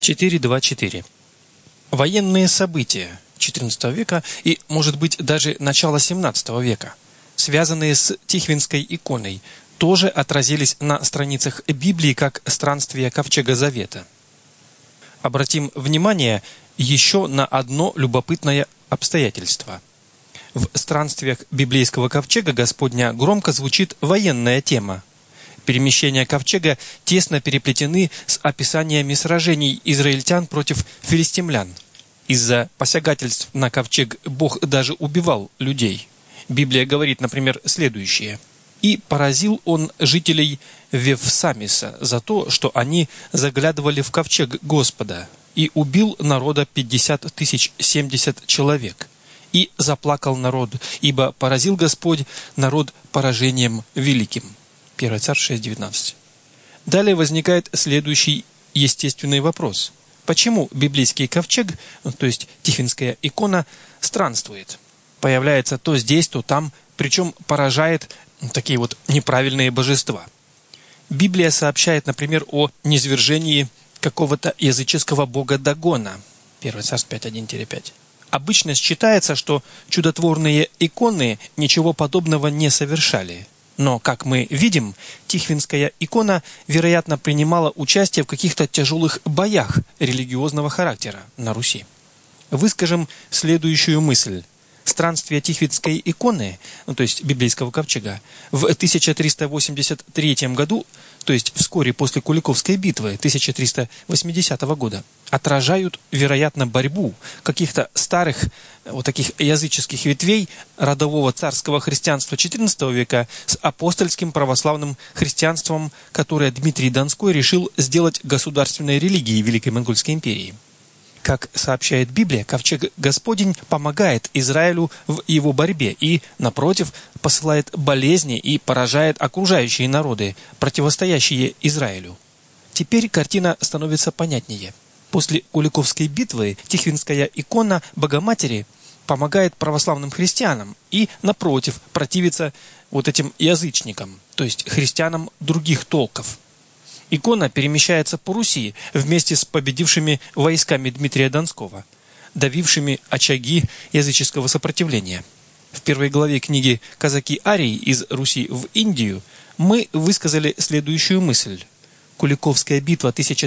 4.2.4. Военные события XIV века и, может быть, даже начала XVII века, связанные с Тихвинской иконой, тоже отразились на страницах Библии как странствие Ковчега Завета. Обратим внимание еще на одно любопытное обстоятельство. В странствиях библейского ковчега Господня громко звучит военная тема. Перемещения ковчега тесно переплетены с описаниями сражений израильтян против филистимлян. Из-за посягательств на ковчег Бог даже убивал людей. Библия говорит, например, следующее. «И поразил он жителей Вевсамиса за то, что они заглядывали в ковчег Господа, и убил народа 50 070 человек. И заплакал народ, ибо поразил Господь народ поражением великим». 1 Царь 6:19. Далее возникает следующий естественный вопрос. Почему библейский ковчег, то есть Тихвинская икона, странствует? Появляется то здесь, то там, причем поражает такие вот неправильные божества. Библия сообщает, например, о низвержении какого-то языческого бога Дагона. 1 Царств 5:1-5. Обычно считается, что чудотворные иконы ничего подобного не совершали. Но, как мы видим, Тихвинская икона, вероятно, принимала участие в каких-то тяжелых боях религиозного характера на Руси. Выскажем следующую мысль. Странствие Тихвинской иконы, то есть библейского ковчега, в 1383 году, то есть вскоре после Куликовской битвы 1380 года, отражают, вероятно, борьбу каких-то старых вот таких языческих ветвей родового царского христианства XIV века с апостольским православным христианством, которое Дмитрий Донской решил сделать государственной религией Великой Монгольской империи. Как сообщает Библия, ковчег Господень помогает Израилю в его борьбе и, напротив, посылает болезни и поражает окружающие народы, противостоящие Израилю. Теперь картина становится понятнее. После Куликовской битвы Тихвинская икона Богоматери помогает православным христианам и, напротив, противится вот этим язычникам, то есть христианам других толков. Икона перемещается по Руси вместе с победившими войсками Дмитрия Донского, давившими очаги языческого сопротивления. В первой главе книги «Казаки-арии из Руси в Индию» мы высказали следующую мысль. Куликовская битва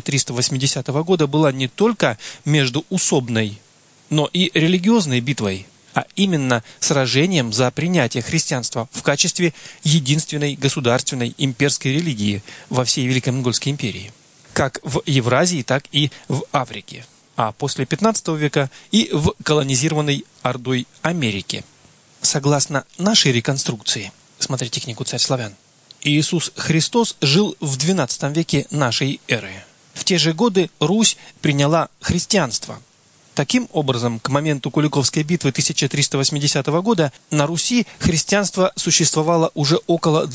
1380 года была не только междуусобной, но и религиозной битвой, а именно сражением за принятие христианства в качестве единственной государственной имперской религии во всей Великой Монгольской империи, как в Евразии, так и в Африке, а после 15 века и в колонизированной Ордой Америке. Согласно нашей реконструкции, смотрите книгу «Царь славян», Иисус Христос жил в XII веке нашей эры. В те же годы Русь приняла христианство. Таким образом, к моменту Куликовской битвы 1380 года на Руси христианство существовало уже около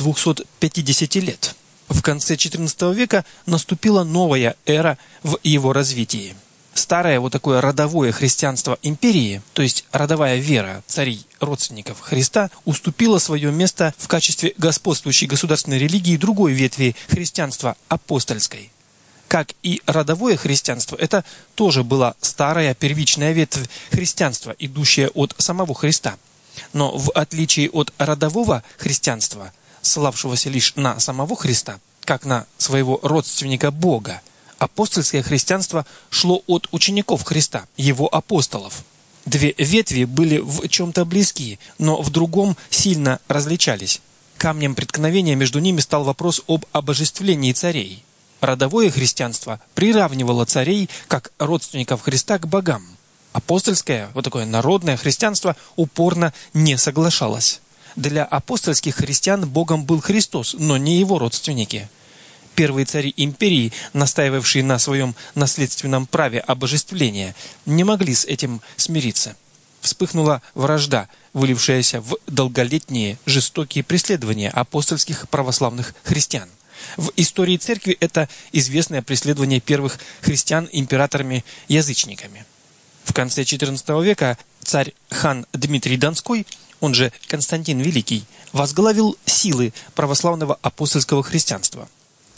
250 лет. В конце XIV века наступила новая эра в его развитии. Старое вот такое родовое христианство империи, то есть родовая вера царей, родственников Христа, уступила свое место в качестве господствующей государственной религии другой ветви христианства апостольской. Как и родовое христианство, это тоже была старая первичная ветвь христианства, идущая от самого Христа. Но в отличие от родового христианства, ссылавшегося лишь на самого Христа, как на своего родственника Бога, апостольское христианство шло от учеников Христа, его апостолов. Две ветви были в чем-то близки, но в другом сильно различались. Камнем преткновения между ними стал вопрос об обожествлении царей. Родовое христианство приравнивало царей, как родственников Христа, к богам. Апостольское, вот такое народное христианство, упорно не соглашалось. Для апостольских христиан богом был Христос, но не его родственники. Первые цари империи, настаивавшие на своем наследственном праве обожествления, не могли с этим смириться. Вспыхнула вражда, вылившаяся в долголетние жестокие преследования апостольских православных христиан. В истории церкви это известное преследование первых христиан императорами-язычниками. В конце XIV века царь-хан Дмитрий Донской, он же Константин Великий, возглавил силы православного апостольского христианства.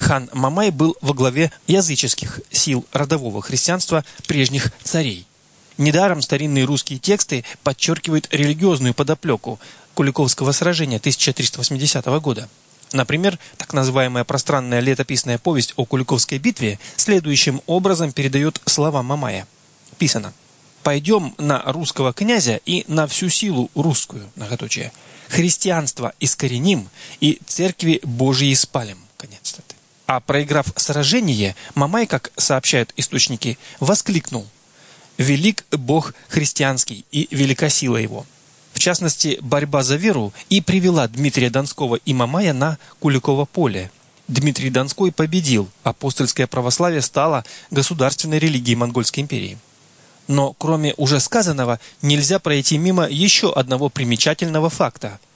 Хан Мамай был во главе языческих сил родового христианства прежних царей. Недаром старинные русские тексты подчеркивают религиозную подоплеку Куликовского сражения 1380 года. Например, так называемая пространная летописная повесть о Куликовской битве следующим образом передает слова Мамая. Писано: «Пойдем на русского князя и на всю силу русскую, многоточие, христианство искореним и церкви Божьи спалим». Конец цитаты. А проиграв сражение, Мамай, как сообщают источники, воскликнул: «Велик Бог христианский и велика сила его». В частности, борьба за веру и привела Дмитрия Донского и Мамая на Куликово поле. Дмитрий Донской победил, апостольское православие стало государственной религией Монгольской империи. Но кроме уже сказанного, нельзя пройти мимо еще одного примечательного факта –